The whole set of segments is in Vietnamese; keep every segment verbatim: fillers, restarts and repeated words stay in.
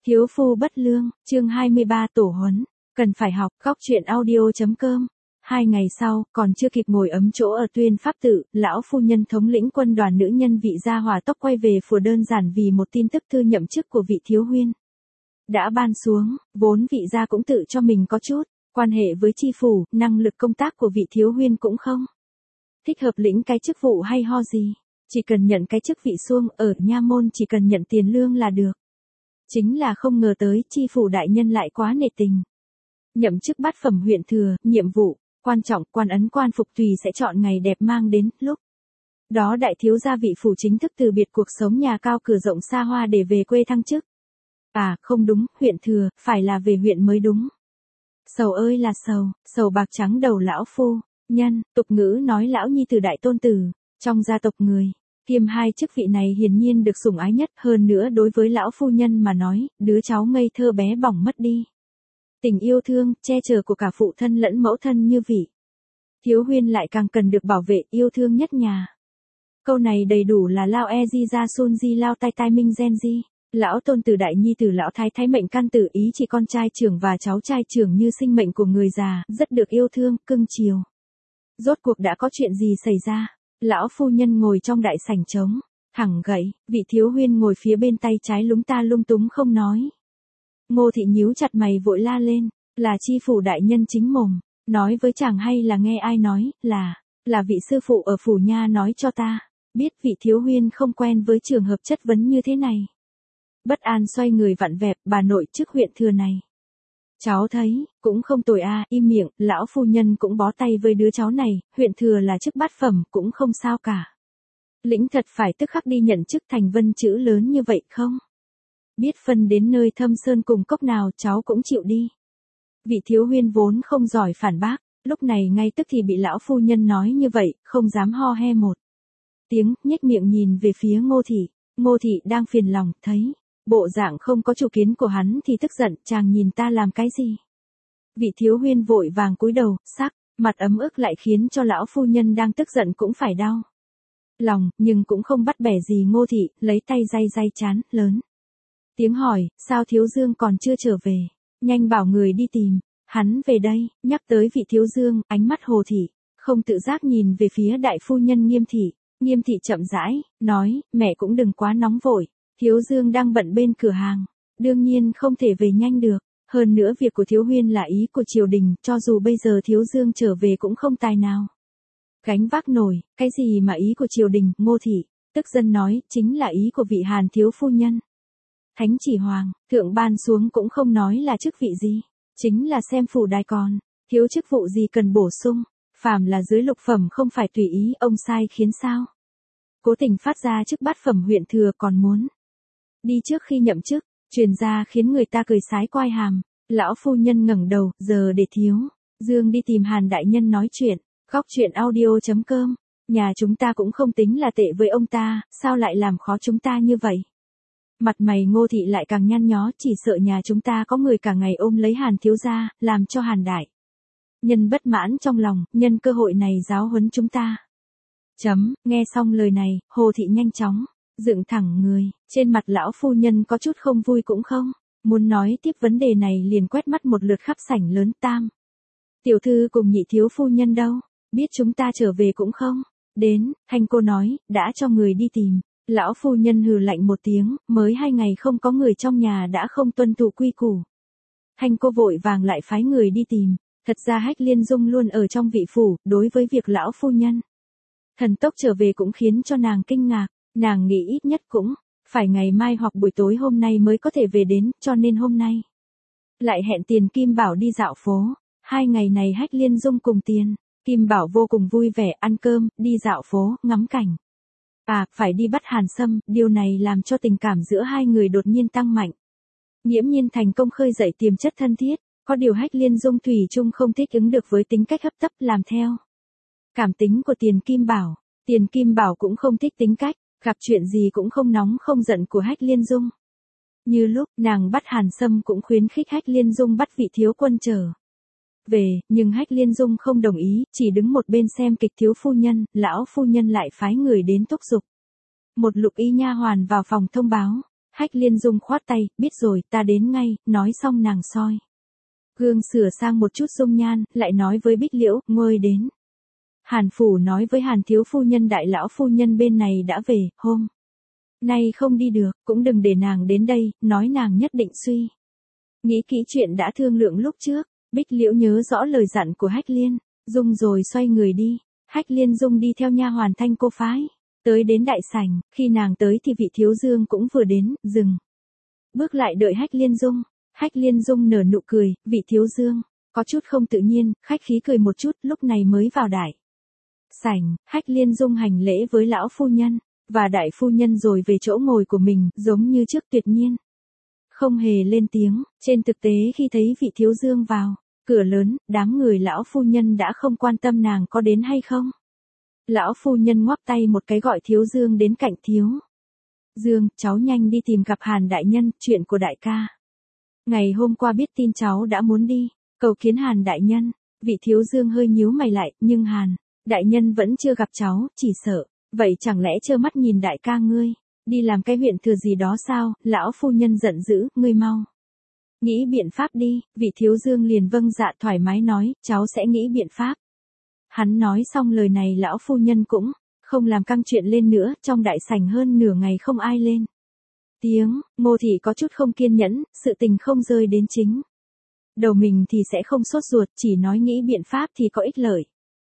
Thiếu phu bất lương, chương hai mươi ba tổ huấn, cần phải học, góc truyện audio.com. Hai ngày sau, còn chưa kịp ngồi ấm chỗ ở Tuyên Pháp Tự, lão phu nhân thống lĩnh quân đoàn nữ nhân vị gia hòa tốc quay về phủ đơn giản vì một tin tức thư nhậm chức của vị thiếu huyên. Đã ban xuống, vốn vị gia cũng tự cho mình có chút quan hệ với chi phủ, năng lực công tác của vị thiếu huyên cũng không thích hợp lĩnh cái chức vụ hay ho gì, chỉ cần nhận cái chức vị xuông ở nha môn, chỉ cần nhận tiền lương là được. Chính là không ngờ tới chi phủ đại nhân lại quá nể tình. Nhậm chức bát phẩm huyện thừa, nhiệm vụ quan trọng, quan ấn quan phục tùy sẽ chọn ngày đẹp mang đến, lúc đó đại thiếu gia vị phủ chính thức từ biệt cuộc sống nhà cao cửa rộng xa hoa để về quê thăng chức. À, không đúng, huyện thừa, phải là về huyện mới đúng. Sầu ơi là sầu, sầu bạc trắng đầu lão phu nhân, tục ngữ nói lão nhi từ đại tôn tử, trong gia tộc người kiêm hai chức vị này hiển nhiên được sủng ái nhất, hơn nữa đối với lão phu nhân mà nói, đứa cháu ngây thơ bé bỏng mất đi tình yêu thương, che chở của cả phụ thân lẫn mẫu thân như vị thiếu huyên lại càng cần được bảo vệ, yêu thương nhất nhà. Câu này đầy đủ là lao e di ra sun di lao tai tai minh gen di. Lão tôn tử đại nhi tử lão thái thái mệnh can tử ý chỉ con trai trưởng và cháu trai trưởng như sinh mệnh của người già, rất được yêu thương, cưng chiều. Rốt cuộc đã có chuyện gì xảy ra? Lão phu nhân ngồi trong đại sảnh trống, thẳng gậy, vị thiếu huyên ngồi phía bên tay trái lúng ta lung túng không nói. Ngô thị nhíu chặt mày vội la lên, là chi phủ đại nhân chính mồm, nói với chàng hay là nghe ai nói, là, là vị sư phụ ở phủ nha nói cho ta, biết vị thiếu huyên không quen với trường hợp chất vấn như thế này. Bất an xoay người vặn vẹp, bà nội chức huyện thừa này. Cháu thấy, cũng không tồi a, à, im miệng, lão phu nhân cũng bó tay với đứa cháu này, huyện thừa là chức bát phẩm, cũng không sao cả. Lĩnh thật phải tức khắc đi nhận chức thành vân chữ lớn như vậy không? Biết phân đến nơi thâm sơn cùng cốc nào cháu cũng chịu đi. Vị thiếu huyên vốn không giỏi phản bác, lúc này ngay tức thì bị lão phu nhân nói như vậy, không dám ho he một tiếng, nhếch miệng nhìn về phía Ngô thị. Ngô thị đang phiền lòng, thấy bộ dạng không có chủ kiến của hắn thì tức giận, chàng nhìn ta làm cái gì? Vị thiếu huyên vội vàng cúi đầu, sắc mặt ấm ức lại khiến cho lão phu nhân đang tức giận cũng phải đau lòng, nhưng cũng không bắt bẻ gì Ngô thị, lấy tay day day chán, lớn tiếng hỏi, sao thiếu dương còn chưa trở về? Nhanh bảo người đi tìm hắn về đây. Nhắc tới vị thiếu dương, ánh mắt Hồ thị không tự giác nhìn về phía đại phu nhân Nghiêm thị. Nghiêm thị chậm rãi nói, mẹ cũng đừng quá nóng vội, thiếu dương đang bận bên cửa hàng, đương nhiên không thể về nhanh được, hơn nữa việc của thiếu huyên là ý của triều đình, cho dù bây giờ thiếu dương trở về cũng không tài nào gánh vác nổi. Cái gì mà ý của triều đình? Ngô thị tức giận nói, chính là ý của vị Hàn thiếu phu nhân. Thánh chỉ hoàng thượng ban xuống cũng không nói là chức vị gì, chính là xem phủ đài còn thiếu chức vụ gì cần bổ sung, phàm là dưới lục phẩm không phải tùy ý ông sai khiến sao? Cố tình phát ra chức bát phẩm huyện thừa còn muốn đi trước khi nhậm chức, truyền ra khiến người ta cười sái quai hàm. Lão phu nhân ngẩng đầu, giờ để thiếu dương đi tìm Hàn đại nhân nói chuyện. Góc truyện audio.com. Nhà chúng ta cũng không tính là tệ với ông ta, sao lại làm khó chúng ta như vậy? Mặt mày Ngô thị lại càng nhăn nhó, chỉ sợ nhà chúng ta có người cả ngày ôm lấy Hàn thiếu gia, làm cho Hàn đại nhân bất mãn trong lòng, nhân cơ hội này giáo huấn chúng ta. Chấm, nghe xong lời này, Hồ thị nhanh chóng dựng thẳng người, trên mặt lão phu nhân có chút không vui cũng không muốn nói tiếp vấn đề này, liền quét mắt một lượt khắp sảnh lớn. Tam tiểu thư cùng nhị thiếu phu nhân đâu? Biết chúng ta trở về cũng không đến. Thanh cô nói, đã cho người đi tìm. Lão phu nhân hừ lạnh một tiếng, mới hai ngày không có người trong nhà đã không tuân thủ quy củ. Thanh cô vội vàng lại phái người đi tìm. Thật ra Hách Liên Dung luôn ở trong vị phủ, đối với việc lão phu nhân thần tốc trở về cũng khiến cho nàng kinh ngạc. Nàng nghĩ ít nhất cũng phải ngày mai hoặc buổi tối hôm nay mới có thể về đến, cho nên hôm nay lại hẹn Tiền Kim Bảo đi dạo phố. Hai ngày này Hách Liên Dung cùng Tiền Kim Bảo vô cùng vui vẻ, ăn cơm, đi dạo phố, ngắm cảnh. À, phải đi bắt Hàn Sâm, điều này làm cho tình cảm giữa hai người đột nhiên tăng mạnh. Nghiễm nhiên thành công khơi dậy tiềm chất thân thiết, có điều Hách Liên Dung thủy chung không thích ứng được với tính cách hấp tấp làm theo cảm tính của Tiền Kim Bảo. Tiền Kim Bảo cũng không thích tính cách gặp chuyện gì cũng không nóng không giận của Hách Liên Dung. Như lúc nàng bắt Hàn Sâm cũng khuyến khích Hách Liên Dung bắt vị thiếu quân trở về, nhưng Hách Liên Dung không đồng ý, chỉ đứng một bên xem kịch. Thiếu phu nhân, lão phu nhân lại phái người đến thúc giục một lục y nha hoàn vào phòng thông báo, Hách Liên Dung khoát tay, biết rồi, ta đến ngay, nói xong nàng soi gương sửa sang một chút dung nhan, lại nói với Bích Liễu, ngôi đến. Hàn phủ nói với Hàn thiếu phu nhân đại lão phu nhân bên này đã về, hôm nay không đi được, cũng đừng để nàng đến đây, nói nàng nhất định suy nghĩ kỹ chuyện đã thương lượng lúc trước. Bích Liễu nhớ rõ lời dặn của Hách Liên Dung rồi xoay người đi. Hách Liên Dung đi theo nha hoàn Thanh cô phái tới đến đại sảnh, khi nàng tới thì vị thiếu dương cũng vừa đến, dừng bước lại đợi Hách Liên Dung. Hách Liên Dung nở nụ cười, vị thiếu dương có chút không tự nhiên, khách khí cười một chút, lúc này mới vào đại sảnh. Hách Liên Dung hành lễ với lão phu nhân và đại phu nhân rồi về chỗ ngồi của mình, giống như trước tuyệt nhiên không hề lên tiếng. Trên thực tế khi thấy vị thiếu dương vào cửa lớn, đám người lão phu nhân đã không quan tâm nàng có đến hay không. Lão phu nhân ngoắc tay một cái gọi thiếu dương đến cạnh. Thiếu dương, cháu nhanh đi tìm gặp Hàn đại nhân, chuyện của đại ca ngày hôm qua biết tin cháu đã muốn đi cầu kiến Hàn đại nhân. Vị thiếu dương hơi nhíu mày lại, nhưng Hàn đại nhân vẫn chưa gặp cháu, chỉ sợ vậy chẳng lẽ trơ mắt nhìn đại ca ngươi đi làm cái huyện thừa gì đó sao? Lão phu nhân giận dữ, ngươi mau nghĩ biện pháp đi. Vị thiếu dương liền vâng dạ thoải mái nói, cháu sẽ nghĩ biện pháp. Hắn nói xong lời này lão phu nhân cũng không làm căng chuyện lên nữa. Trong đại sảnh hơn nửa ngày không ai lên tiếng. Ngô thị có chút không kiên nhẫn, sự tình không rơi đến chính đầu mình thì sẽ không sốt ruột, chỉ nói nghĩ biện pháp thì có ích lợi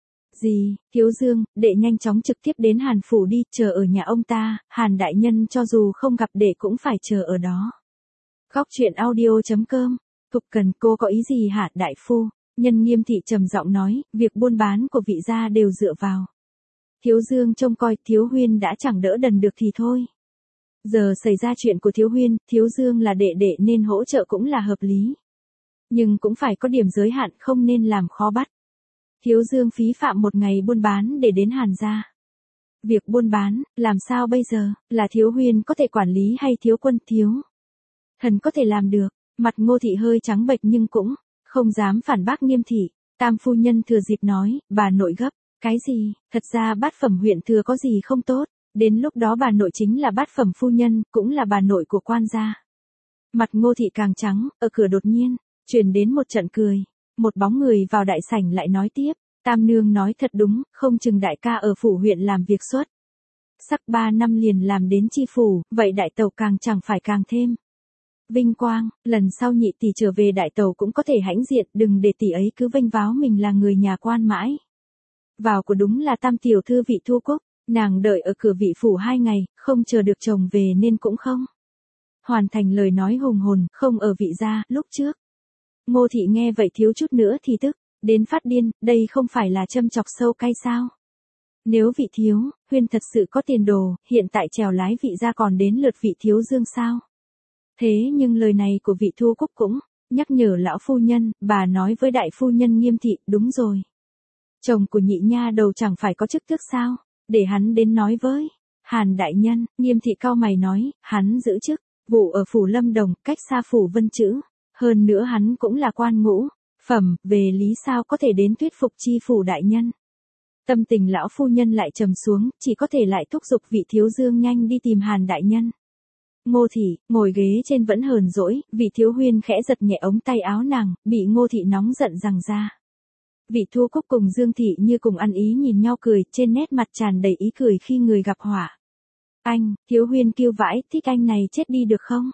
gì. Thiếu dương, đệ nhanh chóng trực tiếp đến Hàn phủ đi, chờ ở nhà ông ta, Hàn đại nhân cho dù không gặp đệ cũng phải chờ ở đó. Góc truyện audio chấm com. Thục Cần, cô có ý gì hả đại phu? Nhân Nghiêm thị trầm giọng nói, việc buôn bán của vị gia đều dựa vào thiếu dương trông coi, Thiếu Huyên đã chẳng đỡ đần được thì thôi. Giờ xảy ra chuyện của Thiếu Huyên, Thiếu Dương là đệ đệ nên hỗ trợ cũng là hợp lý. Nhưng cũng phải có điểm giới hạn, không nên làm khó bắt Thiếu Dương phí phạm một ngày buôn bán để đến Hàn gia. Việc buôn bán, làm sao bây giờ, là Thiếu Huyên có thể quản lý hay Thiếu Quân, Thiếu Thần có thể làm được? Mặt Ngô thị hơi trắng bệch nhưng cũng không dám phản bác Nghiêm thị. Tam phu nhân thừa dịp nói, bà nội gấp cái gì? Thật ra bát phẩm huyện thừa có gì không tốt, đến lúc đó bà nội chính là bát phẩm phu nhân, cũng là bà nội của quan gia. Mặt Ngô thị càng trắng, ở cửa đột nhiên truyền đến một trận cười. Một bóng người vào đại sảnh lại nói tiếp, Tam nương nói thật đúng, không chừng đại ca ở phủ huyện làm việc suốt sắc ba năm liền làm đến chi phủ, vậy đại tẩu càng chẳng phải càng thêm vinh quang. Lần sau nhị tỷ trở về đại tẩu cũng có thể hãnh diện, đừng để tỷ ấy cứ vênh váo mình là người nhà quan mãi. Vào của đúng là Tam tiểu thư Vị Thu Cúc, nàng đợi ở cửa vị phủ hai ngày, không chờ được chồng về nên cũng không hoàn thành lời nói hùng hồn, không ở vị gia. Lúc trước Ngô thị nghe vậy thiếu chút nữa thì tức đến phát điên, đây không phải là châm chọc sâu cay sao? Nếu Vị Thiếu Huyên thật sự có tiền đồ, hiện tại chèo lái vị gia còn đến lượt Vị Thiếu Dương sao? Thế nhưng lời này của Vị Thu Cúc cũng nhắc nhở lão phu nhân. Bà nói với đại phu nhân Nghiêm thị, đúng rồi, chồng của nhị nha đầu chẳng phải có chức tước sao? Để hắn đến nói với Hàn đại nhân. Nghiêm thị cau mày nói, hắn giữ chức vụ ở phủ Lâm Đồng, cách xa phủ Vân Chữ, hơn nữa hắn cũng là quan ngũ phẩm, về lý sao có thể đến thuyết phục chi phủ đại nhân. Tâm tình lão phu nhân lại trầm xuống, chỉ có thể lại thúc giục Vị Thiếu Dương nhanh đi tìm Hàn đại nhân. Ngô thị ngồi ghế trên vẫn hờn dỗi, Vị Thiếu Huyên khẽ giật nhẹ ống tay áo nàng, bị Ngô thị nóng giận rằng ra. Vị Thu Cúc cùng Dương thị như cùng ăn ý nhìn nhau cười, trên nét mặt tràn đầy ý cười khi người gặp họa. Anh, Thiếu Huyên kêu vãi, thích anh này chết đi được không?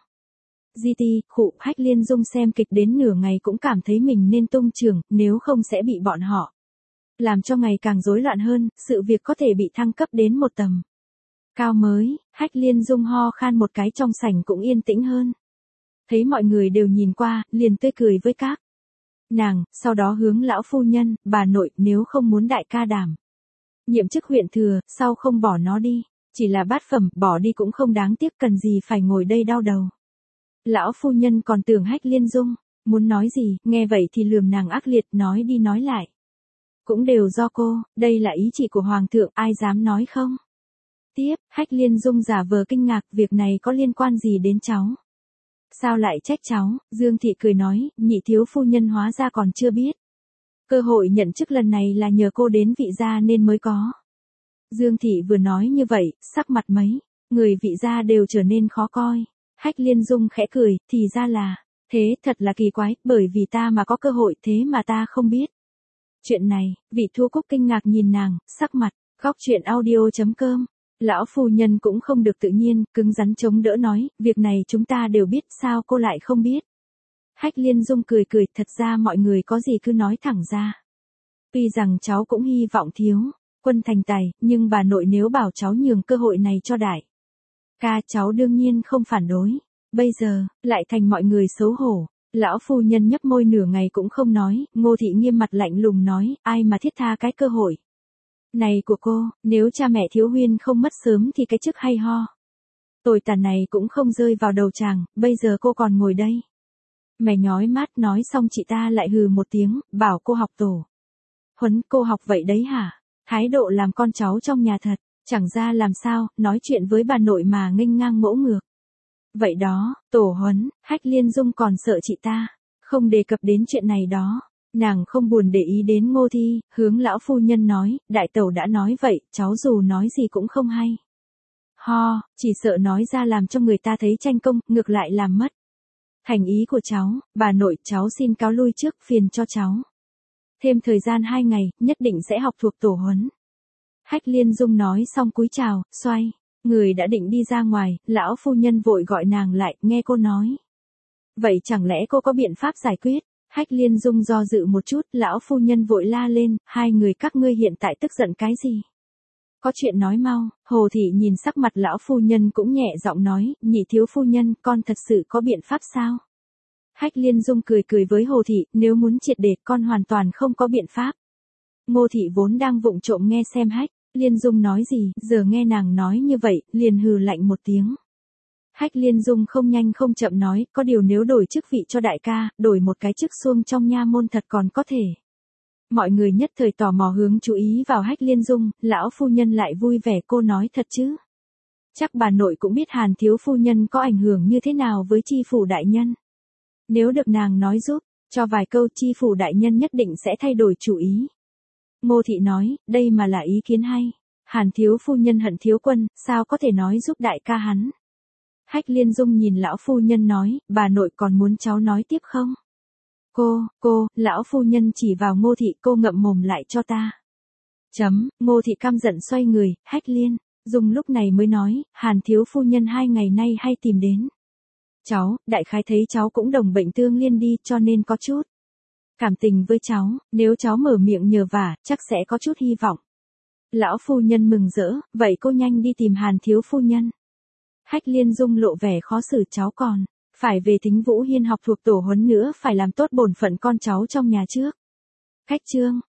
Di ti, khụ. Hách Liên Dung xem kịch đến nửa ngày cũng cảm thấy mình nên tung trường, nếu không sẽ bị bọn họ làm cho ngày càng rối loạn hơn, sự việc có thể bị thăng cấp đến một tầm cao mới. Hách Liên Dung ho khan một cái, trong sảnh cũng yên tĩnh hơn. Thấy mọi người đều nhìn qua, liền tươi cười với các nàng, sau đó hướng lão phu nhân, bà nội, nếu không muốn đại ca đảm nhiệm chức huyện thừa, sao không bỏ nó đi? Chỉ là bát phẩm, bỏ đi cũng không đáng tiếc, cần gì phải ngồi đây đau đầu. Lão phu nhân còn tưởng Hách Liên Dung muốn nói gì, nghe vậy thì lườm nàng ác liệt, nói đi nói lại cũng đều do cô, đây là ý chỉ của hoàng thượng, ai dám nói không? Tiếp, Hách Liên Dung giả vờ kinh ngạc, việc này có liên quan gì đến cháu? Sao lại trách cháu? Dương thị cười nói, nhị thiếu phu nhân hóa ra còn chưa biết. Cơ hội nhận chức lần này là nhờ cô đến vị gia nên mới có. Dương thị vừa nói như vậy, sắc mặt mấy người vị gia đều trở nên khó coi. Hách Liên Dung khẽ cười, thì ra là, thế thật là kỳ quái, bởi vì ta mà có cơ hội thế mà ta không biết. Chuyện này, vị Thu Cúc kinh ngạc nhìn nàng, sắc mặt, góc chuyện audio chấm com. Lão phu nhân cũng không được tự nhiên, cứng rắn chống đỡ nói, việc này chúng ta đều biết, sao cô lại không biết. Hách Liên Dung cười cười, thật ra mọi người có gì cứ nói thẳng ra. Tuy rằng cháu cũng hy vọng thiếu quân thành tài, nhưng bà nội nếu bảo cháu nhường cơ hội này cho đại ca, cháu đương nhiên không phản đối. Bây giờ, lại thành mọi người xấu hổ. Lão phu nhân nhấp môi nửa ngày cũng không nói, Ngô Thị nghiêm mặt lạnh lùng nói, ai mà thiết tha cái cơ hội này của cô, nếu cha mẹ Thiếu Huyên không mất sớm thì cái chức hay ho tồi tàn này cũng không rơi vào đầu chàng, bây giờ cô còn ngồi đây. Mẹ nhói mát nói xong chị ta lại hừ một tiếng, bảo cô học tổ huấn, cô học vậy đấy hả? Thái độ làm con cháu trong nhà thật, chẳng ra làm sao, nói chuyện với bà nội mà nghênh ngang ngỗ ngược. Vậy đó, tổ huấn, Hách Liên Dung còn sợ chị ta không đề cập đến chuyện này đó. Nàng không buồn để ý đến Ngô Thi, hướng lão phu nhân nói, đại tẩu đã nói vậy, cháu dù nói gì cũng không hay. Ho, chỉ sợ nói ra làm cho người ta thấy tranh công, ngược lại làm mất thành ý của cháu. Bà nội, cháu xin cáo lui trước, phiền cho cháu thêm thời gian hai ngày, nhất định sẽ học thuộc tổ huấn. Hách Liên Dung nói xong cúi chào, xoay người đã định đi ra ngoài, lão phu nhân vội gọi nàng lại, nghe cô nói. Vậy chẳng lẽ cô có biện pháp giải quyết? Hách Liên Dung do dự một chút, lão phu nhân vội la lên, hai người các ngươi hiện tại tức giận cái gì? Có chuyện nói mau. Hồ Thị nhìn sắc mặt lão phu nhân cũng nhẹ giọng nói, nhị thiếu phu nhân, con thật sự có biện pháp sao? Hách Liên Dung cười cười với Hồ Thị, nếu muốn triệt để con hoàn toàn không có biện pháp. Ngô Thị vốn đang vụng trộm nghe xem Hách Liên Dung nói gì, giờ nghe nàng nói như vậy, liền hừ lạnh một tiếng. Hách Liên Dung không nhanh không chậm nói, có điều nếu đổi chức vị cho đại ca, đổi một cái chức xuông trong nha môn thật còn có thể. Mọi người nhất thời tò mò hướng chú ý vào Hách Liên Dung, lão phu nhân lại vui vẻ, cô nói thật chứ? Chắc bà nội cũng biết Hàn thiếu phu nhân có ảnh hưởng như thế nào với chi phủ đại nhân. Nếu được nàng nói giúp, cho vài câu, chi phủ đại nhân nhất định sẽ thay đổi chủ ý. Ngô Thị nói, đây mà là ý kiến hay. Hàn thiếu phu nhân hận thiếu quân, sao có thể nói giúp đại ca hắn? Hách Liên Dung nhìn lão phu nhân nói, bà nội còn muốn cháu nói tiếp không? Cô, cô, lão phu nhân chỉ vào Ngô Thị, cô ngậm mồm lại cho ta. Chấm, Ngô Thị căm giận xoay người, Hách Liên Dung lúc này mới nói, Hàn thiếu phu nhân hai ngày nay hay tìm đến cháu, đại khái thấy cháu cũng đồng bệnh tương liên đi, cho nên có chút cảm tình với cháu, nếu cháu mở miệng nhờ vả, chắc sẽ có chút hy vọng. Lão phu nhân mừng rỡ, vậy cô nhanh đi tìm Hàn thiếu phu nhân. Hách Liên Dung lộ vẻ khó xử, cháu còn phải về Thính Vũ Hiên học thuộc tổ huấn nữa, phải làm tốt bổn phận con cháu trong nhà trước. Cách chương